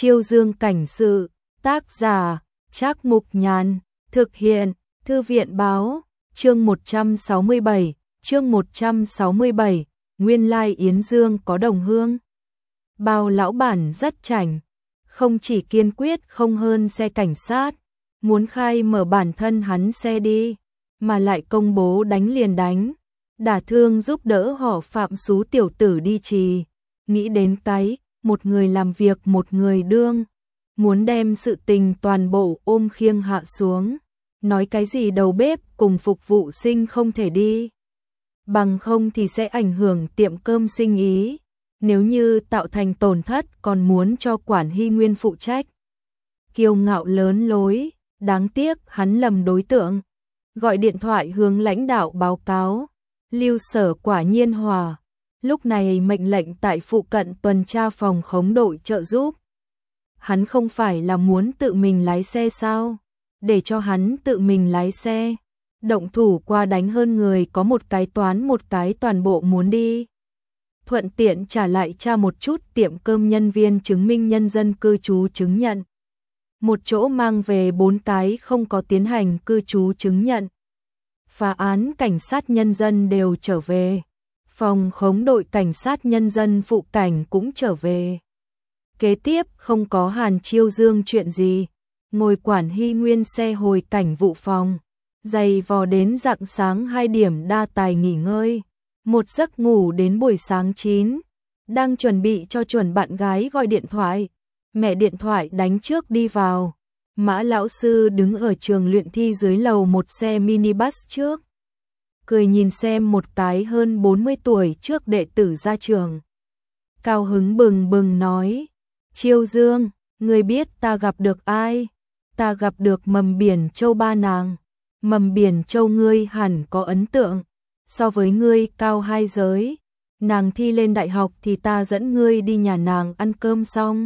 Chiêu Dương cảnh sự, tác giả, Trác Mục Nhàn, thực hiện, Thư viện báo, chương 167, nguyên lai Yến Dương có đồng hương. Bao lão bản rất chảnh, không chỉ kiên quyết không hơn xe cảnh sát, muốn khai mở bản thân hắn xe đi, mà lại công bố đánh liền đánh, đả thương giúp đỡ họ Phạm xú tiểu tử đi trì. Nghĩ đến cái, một người làm việc một người đương, muốn đem sự tình toàn bộ ôm khiêng hạ xuống, nói cái gì đầu bếp cùng phục vụ sinh không thể đi, bằng không thì sẽ ảnh hưởng tiệm cơm sinh ý, nếu như tạo thành tổn thất còn muốn cho quản Hy Nguyên phụ trách. Kiêu ngạo lớn lối, đáng tiếc hắn lầm đối tượng, gọi điện thoại hướng lãnh đạo báo cáo, Lưu Sở quả nhiên hòa. Lúc này mệnh lệnh tại phụ cận tuần tra phòng khống đội trợ giúp. Hắn không phải là muốn tự mình lái xe sao? Để cho hắn tự mình lái xe. Động thủ qua đánh hơn người có một cái toán một cái toàn bộ muốn đi. Thuận tiện trả lại cha một chút tiệm cơm nhân viên chứng minh nhân dân cư trú chứng nhận. Một chỗ mang về 4 cái không có tiến hành cư trú chứng nhận. Phá án cảnh sát nhân dân đều trở về. Phòng khống đội cảnh sát nhân dân phụ cảnh cũng trở về. Kế tiếp không có Hàn Chiêu Dương chuyện gì, ngồi quản Hy Nguyên xe hồi cảnh vụ phòng, giày vò đến rạng sáng 2 điểm đa tài nghỉ ngơi, một giấc ngủ đến buổi sáng 9, đang chuẩn bị cho chuẩn bạn gái gọi điện thoại, mẹ điện thoại đánh trước đi vào. Mã lão sư đứng ở trường luyện thi dưới lầu một xe minibus trước, cười nhìn xem một cái hơn 40 tuổi trước đệ tử ra trường. Cao hứng bừng bừng nói, Chiêu Dương, ngươi biết ta gặp được ai? Ta gặp được Mầm Biển Châu ba nàng. Mầm Biển Châu ngươi hẳn có ấn tượng, so với ngươi cao 2 giới. Nàng thi lên đại học thì ta dẫn ngươi đi nhà nàng ăn cơm xong.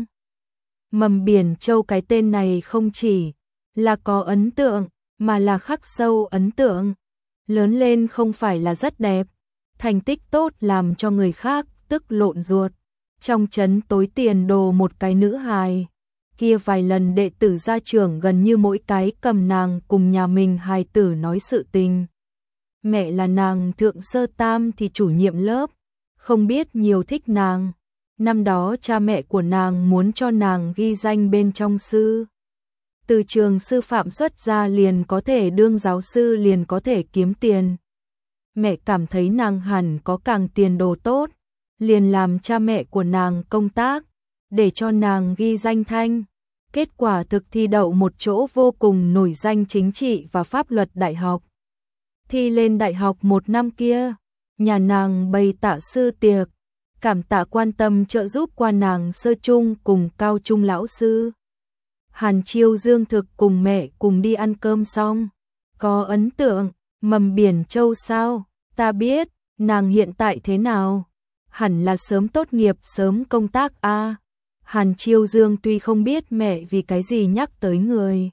Mầm Biển Châu cái tên này không chỉ là có ấn tượng, mà là khắc sâu ấn tượng. Lớn lên không phải là rất đẹp, thành tích tốt làm cho người khác tức lộn ruột. Trong trấn tối tiền đồ một cái nữ hài, kia vài lần đệ tử ra trường gần như mỗi cái cầm nàng cùng nhà mình hài tử nói sự tình. Mẹ là nàng thượng sơ tam thì chủ nhiệm lớp, không biết nhiều thích nàng. Năm đó cha mẹ của nàng muốn cho nàng ghi danh bên trong sư. Từ trường sư phạm xuất ra liền có thể đương giáo sư liền có thể kiếm tiền. Mẹ cảm thấy nàng hẳn có càng tiền đồ tốt, liền làm cha mẹ của nàng công tác, để cho nàng ghi danh thanh. Kết quả thực thi đậu một chỗ vô cùng nổi danh chính trị và pháp luật đại học. Thi lên đại học một năm kia, nhà nàng bày tạ sư tiệc, cảm tạ quan tâm trợ giúp qua nàng sơ trung cùng cao trung lão sư. Hàn Chiêu Dương thực cùng mẹ cùng đi ăn cơm xong, có ấn tượng. Mầm Biển Châu sao? Ta biết, nàng hiện tại thế nào? Hẳn là sớm tốt nghiệp sớm công tác a. Hàn Chiêu Dương tuy không biết mẹ vì cái gì nhắc tới người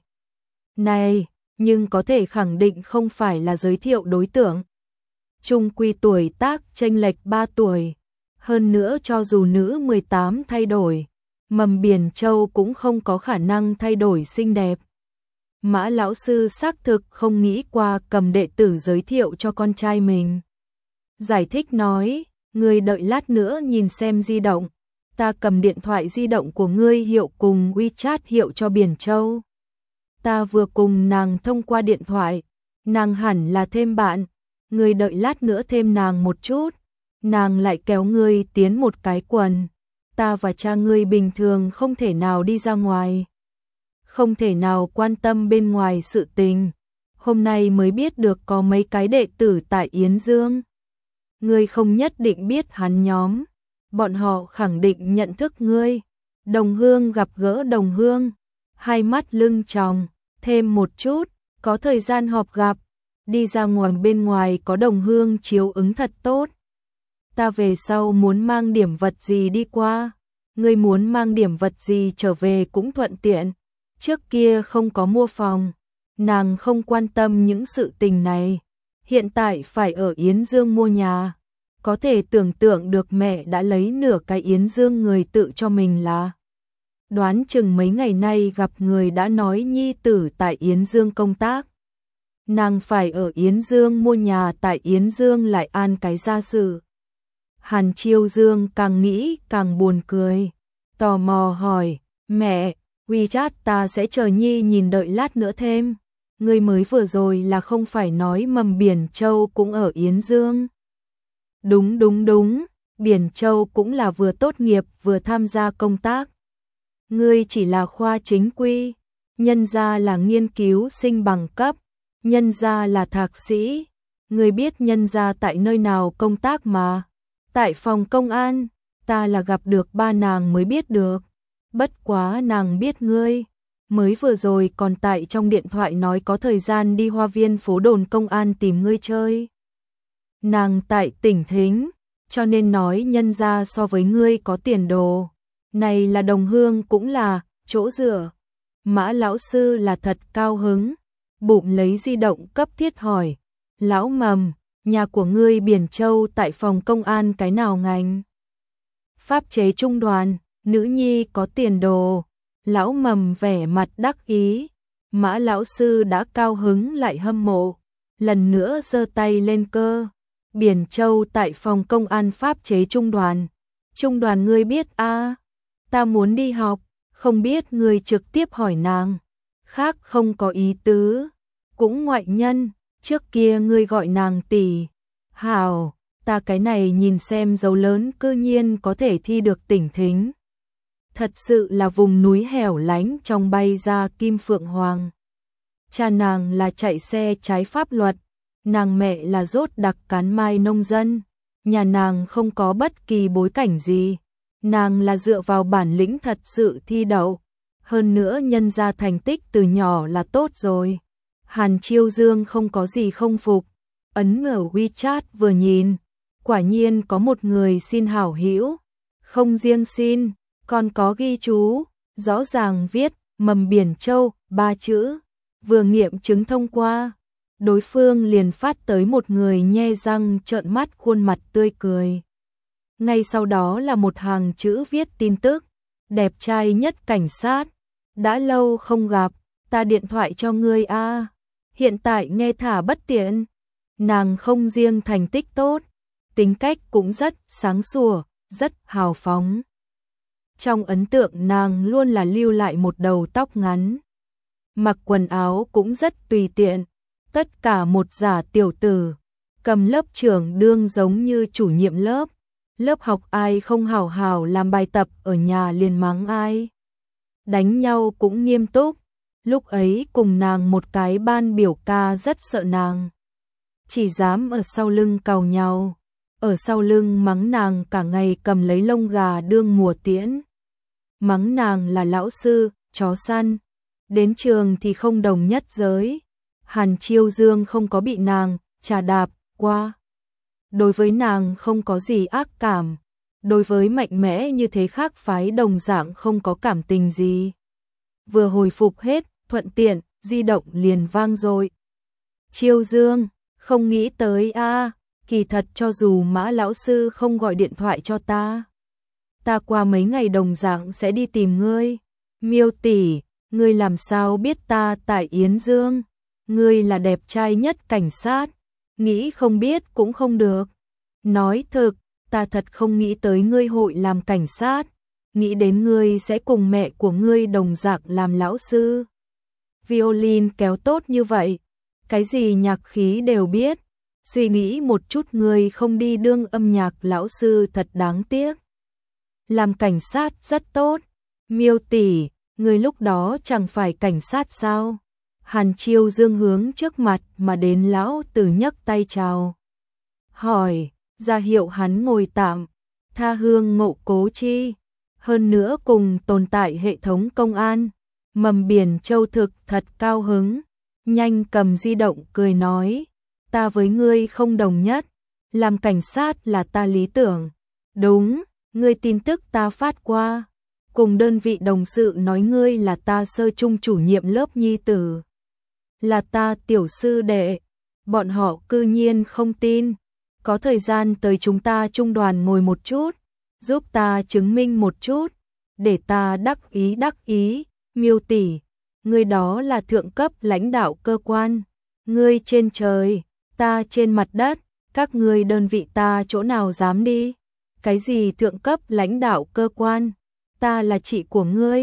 này, nhưng có thể khẳng định không phải là giới thiệu đối tượng. Chung quy tuổi tác chênh lệch 3 tuổi, hơn nữa cho dù nữ 18 thay đổi, Mầm Biển Châu cũng không có khả năng thay đổi xinh đẹp. Mã lão sư xác thực không nghĩ qua cầm đệ tử giới thiệu cho con trai mình. Giải thích nói, ngươi đợi lát nữa nhìn xem di động, ta cầm điện thoại di động của ngươi hiệu cùng WeChat hiệu cho Biển Châu. Ta vừa cùng nàng thông qua điện thoại, nàng hẳn là thêm bạn, ngươi đợi lát nữa thêm nàng một chút, nàng lại kéo ngươi tiến một cái quần. Ta và cha ngươi bình thường không thể nào đi ra ngoài, không thể nào quan tâm bên ngoài sự tình. Hôm nay mới biết được có mấy cái đệ tử tại Yến Dương. Ngươi không nhất định biết hắn nhóm, bọn họ khẳng định nhận thức ngươi. Đồng hương gặp gỡ đồng hương, hai mắt lưng tròng, thêm một chút, có thời gian họp gặp, đi ra ngoài bên ngoài có đồng hương chiếu ứng thật tốt. Ta về sau muốn mang điểm vật gì đi qua, ngươi muốn mang điểm vật gì trở về cũng thuận tiện. Trước kia không có mua phòng, nàng không quan tâm những sự tình này. Hiện tại phải ở Yến Dương mua nhà, có thể tưởng tượng được mẹ đã lấy nửa cái Yến Dương người tự cho mình là đoán chừng mấy ngày nay gặp người đã nói nhi tử tại Yến Dương công tác. Nàng phải ở Yến Dương mua nhà tại Yến Dương lại an cái gia sự. Hàn Chiêu Dương càng nghĩ càng buồn cười, tò mò hỏi, mẹ, WeChat ta sẽ chờ nhi nhìn đợi lát nữa thêm. Người mới vừa rồi là không phải nói Mầm Biển Châu cũng ở Yến Dương. Đúng, Biển Châu cũng là vừa tốt nghiệp vừa tham gia công tác. Ngươi chỉ là khoa chính quy, nhân gia là nghiên cứu sinh bằng cấp, nhân gia là thạc sĩ. Ngươi biết nhân gia tại nơi nào công tác mà? Tại phòng công an, ta là gặp được ba nàng mới biết được. Bất quá nàng biết ngươi, mới vừa rồi còn tại trong điện thoại nói có thời gian đi Hoa Viên phố đồn công an tìm ngươi chơi. Nàng tại tỉnh Thính, cho nên nói nhân gia so với ngươi có tiền đồ. Này là đồng hương cũng là chỗ dựa. Mã lão sư là thật cao hứng, bụng lấy di động cấp thiết hỏi, lão Mầm, nhà của ngươi Biển Châu tại phòng công an cái nào ngành? Pháp chế trung đoàn, nữ nhi có tiền đồ. Lão Mầm vẻ mặt đắc ý, Mã lão sư đã cao hứng lại hâm mộ, lần nữa giơ tay lên cơ. Biển Châu tại phòng công an pháp chế trung đoàn. Trung đoàn ngươi biết a? Ta muốn đi học, không biết ngươi trực tiếp hỏi nàng. Khác không có ý tứ, cũng ngoại nhân, trước kia ngươi gọi nàng tỷ. Hảo, ta cái này nhìn xem dấu lớn cư nhiên có thể thi được tỉnh Thính. Thật sự là vùng núi hẻo lánh trong bay ra Kim Phượng Hoàng. Cha nàng là chạy xe trái pháp luật, nàng mẹ là rốt đặc cán mai nông dân, nhà nàng không có bất kỳ bối cảnh gì, nàng là dựa vào bản lĩnh thật sự thi đậu, hơn nữa nhân ra thành tích từ nhỏ là tốt rồi. Hàn Chiêu Dương không có gì không phục, ấn ở WeChat vừa nhìn, quả nhiên có một người xin hảo hữu, không riêng xin, còn có ghi chú, rõ ràng viết Mầm Biển Châu 3 chữ, vừa nghiệm chứng thông qua. Đối phương liền phát tới một người nhe răng trợn mắt khuôn mặt tươi cười. Ngay sau đó là một hàng chữ viết tin tức, đẹp trai nhất cảnh sát, đã lâu không gặp, ta điện thoại cho ngươi a. Hiện tại nghe thả bất tiện. Nàng không riêng thành tích tốt, tính cách cũng rất sáng sủa, rất hào phóng. Trong ấn tượng nàng luôn là lưu lại một đầu tóc ngắn, mặc quần áo cũng rất tùy tiện. Tất cả một giả tiểu tử, cầm lớp trưởng đương giống như chủ nhiệm lớp. Lớp học ai không hảo hảo làm bài tập ở nhà liền mắng ai. Đánh nhau cũng nghiêm túc. Lúc ấy cùng nàng một cái ban biểu ca rất sợ nàng. Chỉ dám ở sau lưng càu nhau. Ở sau lưng mắng nàng cả ngày cầm lấy lông gà đương mùa tiễn. Mắng nàng là lão sư, chó săn. Đến trường thì không đồng nhất giới. Hàn Chiêu Dương không có bị nàng trà đạp qua. Đối với nàng không có gì ác cảm. Đối với mạnh mẽ như thế khác phái đồng dạng không có cảm tình gì. Vừa hồi phục hết, thuận tiện, di động liền vang rồi. Chiêu Dương, không nghĩ tới a, kỳ thật cho dù Mã lão sư không gọi điện thoại cho ta. Ta qua mấy ngày đồng dạng sẽ đi tìm ngươi. Miêu tỷ, ngươi làm sao biết ta tại Yến Dương? Ngươi là đẹp trai nhất cảnh sát, nghĩ không biết cũng không được. Nói thực, ta thật không nghĩ tới ngươi hội làm cảnh sát, nghĩ đến ngươi sẽ cùng mẹ của ngươi đồng dạng làm lão sư. Violin kéo tốt như vậy, cái gì nhạc khí đều biết, suy nghĩ một chút ngươi không đi đương âm nhạc lão sư thật đáng tiếc. Làm cảnh sát rất tốt, Miêu tỷ, ngươi lúc đó chẳng phải cảnh sát sao? Hàn Chiêu Dương hướng trước mặt mà đến lão tử nhấc tay chào. Hỏi, ra hiệu hắn ngồi tạm, tha hương ngộ cố chi. Hơn nữa cùng tồn tại hệ thống công an, Mầm Biển Châu thực thật cao hứng. Nhanh cầm di động cười nói, ta với ngươi không đồng nhất, làm cảnh sát là ta lý tưởng. Đúng, ngươi tin tức ta phát qua. Cùng đơn vị đồng sự nói ngươi là ta sơ trung chủ nhiệm lớp nhi tử. Là ta tiểu sư đệ, bọn họ cư nhiên không tin. Có thời gian tới chúng ta trung đoàn ngồi một chút, giúp ta chứng minh một chút. để ta đắc ý, Miêu tỷ, ngươi đó là thượng cấp lãnh đạo cơ quan, ngươi trên trời, ta trên mặt đất, các ngươi đơn vị ta chỗ nào dám đi? Cái gì thượng cấp lãnh đạo cơ quan? Ta là chị của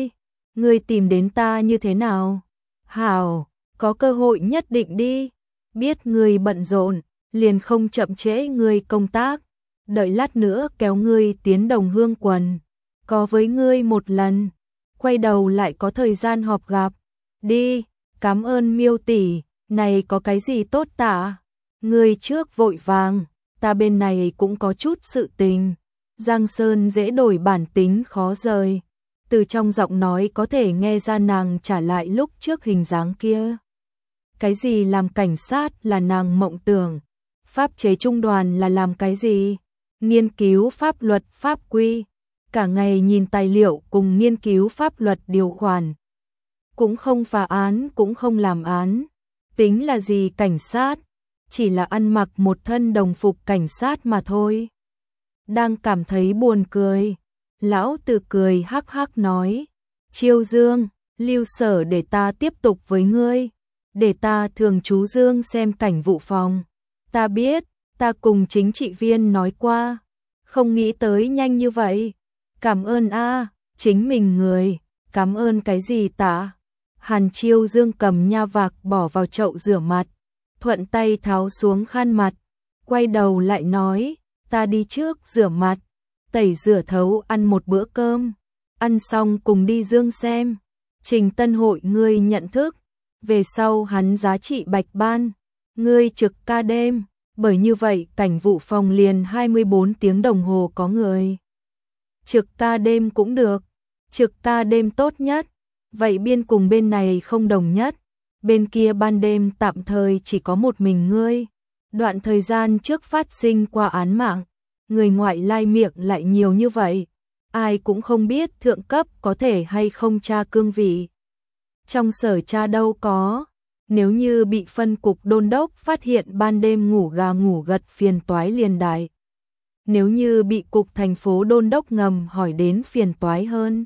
ngươi tìm đến ta như thế nào? Hảo, có cơ hội nhất định đi, biết ngươi bận rộn, liền không chậm trễ ngươi công tác, đợi lát nữa kéo ngươi tiến Đồng Hương quần, có với ngươi một lần, quay đầu lại có thời gian họp gặp, đi, cảm ơn Miêu tỷ, này có cái gì tốt tả? Ngươi trước vội vàng, ta bên này cũng có chút sự tình. Giang Sơn dễ đổi bản tính khó rời. Từ trong giọng nói có thể nghe ra nàng trả lại lúc trước hình dáng kia. Cái gì làm cảnh sát là nàng mộng tưởng. Pháp chế trung đoàn là làm cái gì? Nghiên cứu pháp luật pháp quy. Cả ngày nhìn tài liệu cùng nghiên cứu pháp luật điều khoản. Cũng không phá án cũng không làm án. Tính là gì cảnh sát? Chỉ là ăn mặc một thân đồng phục cảnh sát mà thôi. Đang cảm thấy buồn cười, lão Từ cười hắc hắc nói, Chiêu Dương, lưu sở để ta tiếp tục với ngươi, để ta thường chú Dương xem cảnh vụ phòng. Ta biết, ta cùng chính trị viên nói qua, không nghĩ tới nhanh như vậy. Cảm ơn a, chính mình người, cảm ơn cái gì tả? Hàn Chiêu Dương cầm nha vạc bỏ vào chậu rửa mặt, thuận tay tháo xuống khăn mặt, quay đầu lại nói, ta đi trước rửa mặt, tẩy rửa thấu ăn một bữa cơm, ăn xong cùng đi Dương xem. Trình Tân Hội ngươi nhận thức, về sau hắn giá trị bạch ban, ngươi trực ca đêm, bởi như vậy cảnh vụ phòng liền 24 tiếng đồng hồ có người. Trực ca đêm cũng được, trực ca đêm tốt nhất, vậy biên cùng bên này không đồng nhất, bên kia ban đêm tạm thời chỉ có một mình ngươi. Đoạn thời gian trước phát sinh qua án mạng, người ngoại lai miệng lại nhiều như vậy, ai cũng không biết thượng cấp có thể hay không tra cương vị. Trong sở tra đâu có, nếu như bị phân cục đôn đốc phát hiện ban đêm ngủ gà ngủ gật phiền toái liền đại. Nếu như bị cục thành phố đôn đốc ngầm hỏi đến phiền toái hơn.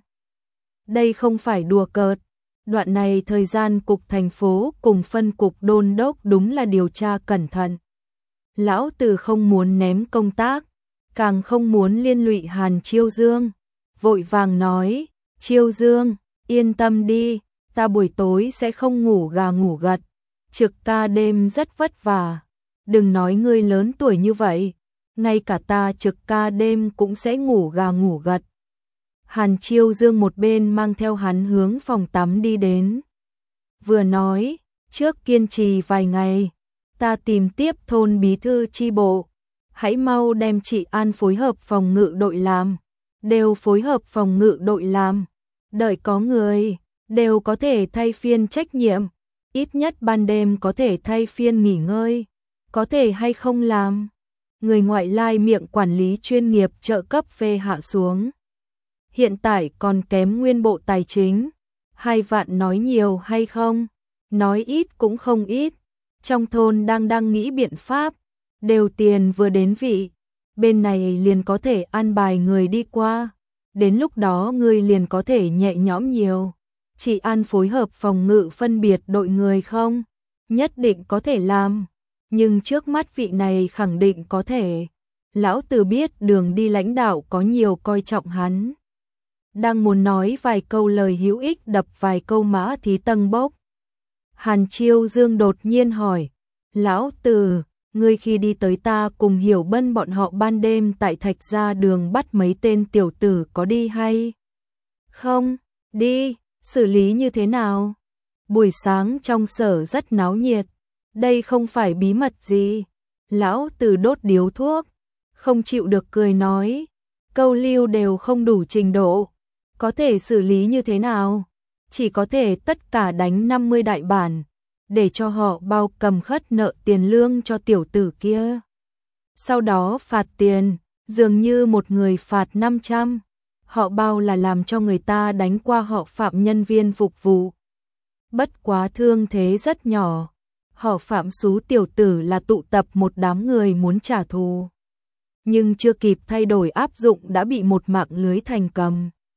Đây không phải đùa cợt, đoạn này thời gian cục thành phố cùng phân cục đôn đốc đúng là điều tra cẩn thận. Lão Từ không muốn ném công tác, càng không muốn liên lụy Hàn Chiêu Dương, vội vàng nói, Chiêu Dương, yên tâm đi, ta buổi tối sẽ không ngủ gà ngủ gật, trực ca đêm rất vất vả, đừng nói ngươi lớn tuổi như vậy, ngay cả ta trực ca đêm cũng sẽ ngủ gà ngủ gật. Hàn Chiêu Dương một bên mang theo hắn hướng phòng tắm đi đến. Vừa nói, trước kiên trì vài ngày, ta tìm tiếp thôn bí thư chi bộ, hãy mau đem chị An phối hợp phòng ngự đội làm, đều phối hợp phòng ngự đội làm, đợi có người, đều có thể thay phiên trách nhiệm, ít nhất ban đêm có thể thay phiên nghỉ ngơi, có thể hay không làm. Người ngoại lai miệng quản lý chuyên nghiệp trợ cấp phê hạ xuống. Hiện tại còn kém nguyên bộ tài chính, 2 vạn nói nhiều hay không, nói ít cũng không ít. Trong thôn đang nghĩ biện pháp, đều tiền vừa đến vị, bên này liền có thể an bài người đi qua, đến lúc đó người liền có thể nhẹ nhõm nhiều. Chị An phối hợp phòng ngự phân biệt đội người không? Nhất định có thể làm, nhưng trước mắt vị này khẳng định có thể. Lão Từ biết đường đi lãnh đạo có nhiều coi trọng hắn. Đang muốn nói vài câu lời hữu ích đập vài câu mã thí tầng bốc. Hàn Chiêu Dương đột nhiên hỏi, Lão Từ, ngươi khi đi tới ta cùng Hiểu Bân bọn họ ban đêm tại Thạch Gia đường bắt mấy tên tiểu tử có đi hay? Không, đi, xử lý như thế nào? Buổi sáng trong sở rất náo nhiệt, đây không phải bí mật gì. Lão Từ đốt điếu thuốc, không chịu được cười nói, câu lưu đều không đủ trình độ, có thể xử lý như thế nào? Chỉ có thể tất cả đánh 50 đại bản, để cho họ bao cầm khất nợ tiền lương cho tiểu tử kia. Sau đó phạt tiền, dường như một người phạt 500, họ bao là làm cho người ta đánh qua họ phạm nhân viên phục vụ. Bất quá thương thế rất nhỏ, họ phạm xú tiểu tử là tụ tập một đám người muốn trả thù. Nhưng chưa kịp thay đổi áp dụng đã bị một mạng lưới thành cầm.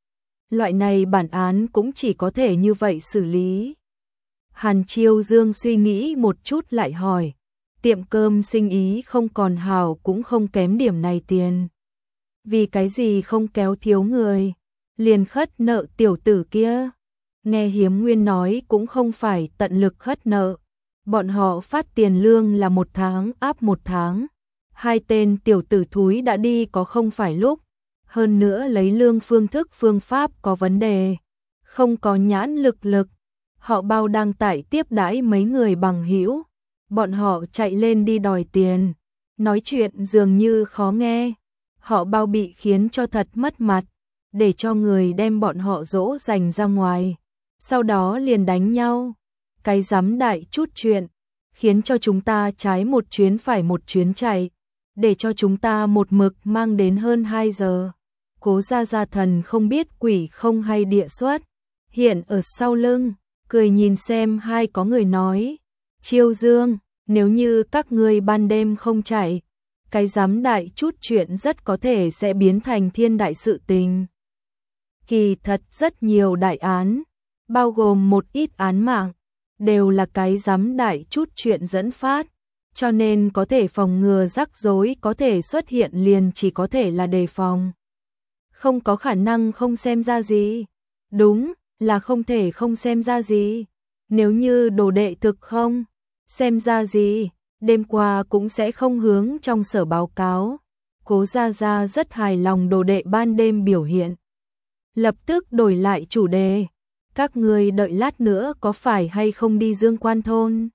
Loại này bản án cũng chỉ có thể như vậy xử lý. Hàn Chiêu Dương suy nghĩ một chút lại hỏi, tiệm cơm sinh ý không còn hào cũng không kém điểm này tiền. Vì cái gì không kéo thiếu người, liền khất nợ tiểu tử kia. Nghe Hiếm Nguyên nói cũng không phải tận lực khất nợ. Bọn họ phát tiền lương là 1 tháng áp 1 tháng. 2 tên tiểu tử thúi đã đi có không phải lúc. Hơn nữa lấy lương phương thức phương pháp có vấn đề. Không có nhãn lực. Họ Bao đang tại tiếp đãi mấy người bằng hữu. Bọn họ chạy lên đi đòi tiền. Nói chuyện dường như khó nghe. Họ Bao bị khiến cho thật mất mặt. Để cho người đem bọn họ dỗ dành ra ngoài. Sau đó liền đánh nhau. Cái rắm đại chút chuyện. Khiến cho chúng ta trái một chuyến phải một chuyến chạy. Để cho chúng ta một mực mang đến hơn 2 giờ. Cố gia thần không biết quỷ không hay địa xuất. Hiện ở sau lưng. Cười nhìn xem hai có người nói. Chiêu Dương, nếu như các ngươi ban đêm không chạy. Cái rắm đại chút chuyện rất có thể sẽ biến thành thiên đại sự tình. Kỳ thật rất nhiều đại án, bao gồm một ít án mạng, đều là cái rắm đại chút chuyện dẫn phát, cho nên có thể phòng ngừa rắc rối có thể xuất hiện liền chỉ có thể là đề phòng. Không có khả năng không xem ra gì. Đúng, là không thể không xem ra gì. Nếu như đồ đệ thực không xem ra gì, đêm qua cũng sẽ không hướng trong sở báo cáo. Cố Gia rất hài lòng đồ đệ ban đêm biểu hiện. Lập tức đổi lại chủ đề. Các người đợi lát nữa có phải hay không đi Dương Quan thôn?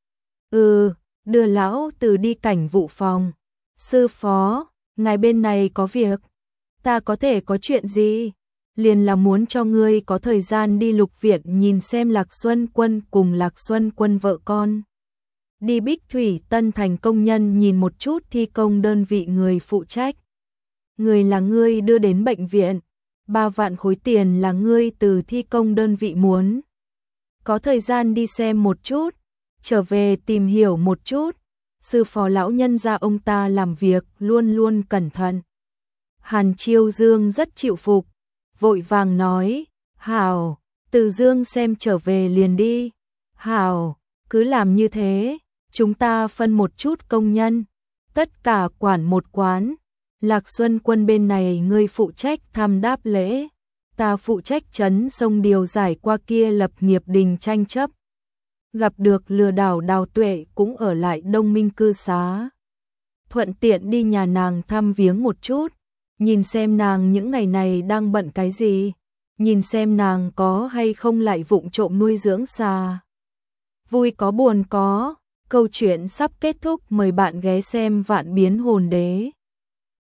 Đưa lão từ đi cảnh vụ phòng. Sư phó, ngài bên này có việc. Ta có thể có chuyện gì? Liền là muốn cho ngươi có thời gian đi Lục Viện nhìn xem Lạc Xuân Quân cùng Lạc Xuân Quân vợ con. Đi Bích Thủy Tân Thành công nhân nhìn một chút thi công đơn vị người phụ trách. Người là ngươi đưa đến bệnh viện. 3 vạn khối tiền là ngươi từ thi công đơn vị muốn. Có thời gian đi xem một chút, trở về tìm hiểu một chút. Sư phó lão nhân gia ông ta làm việc luôn luôn cẩn thận. Hàn Chiêu Dương rất chịu phục, vội vàng nói, hảo, Từ Dương xem trở về liền đi. Hảo, cứ làm như thế, chúng ta phân một chút công nhân, tất cả quản một quán. Lạc Xuân Quân bên này ngươi phụ trách thăm đáp lễ, ta phụ trách trấn sông điều giải qua kia lập nghiệp đình tranh chấp. Gặp được lừa đảo Đào Tuệ cũng ở lại Đông Minh cư xá. Thuận tiện đi nhà nàng thăm viếng một chút, nhìn xem nàng những ngày này đang bận cái gì, nhìn xem nàng có hay không lại vụng trộm nuôi dưỡng xà. Vui có buồn có, câu chuyện sắp kết thúc, mời bạn ghé xem Vạn Biến Hồn Đế.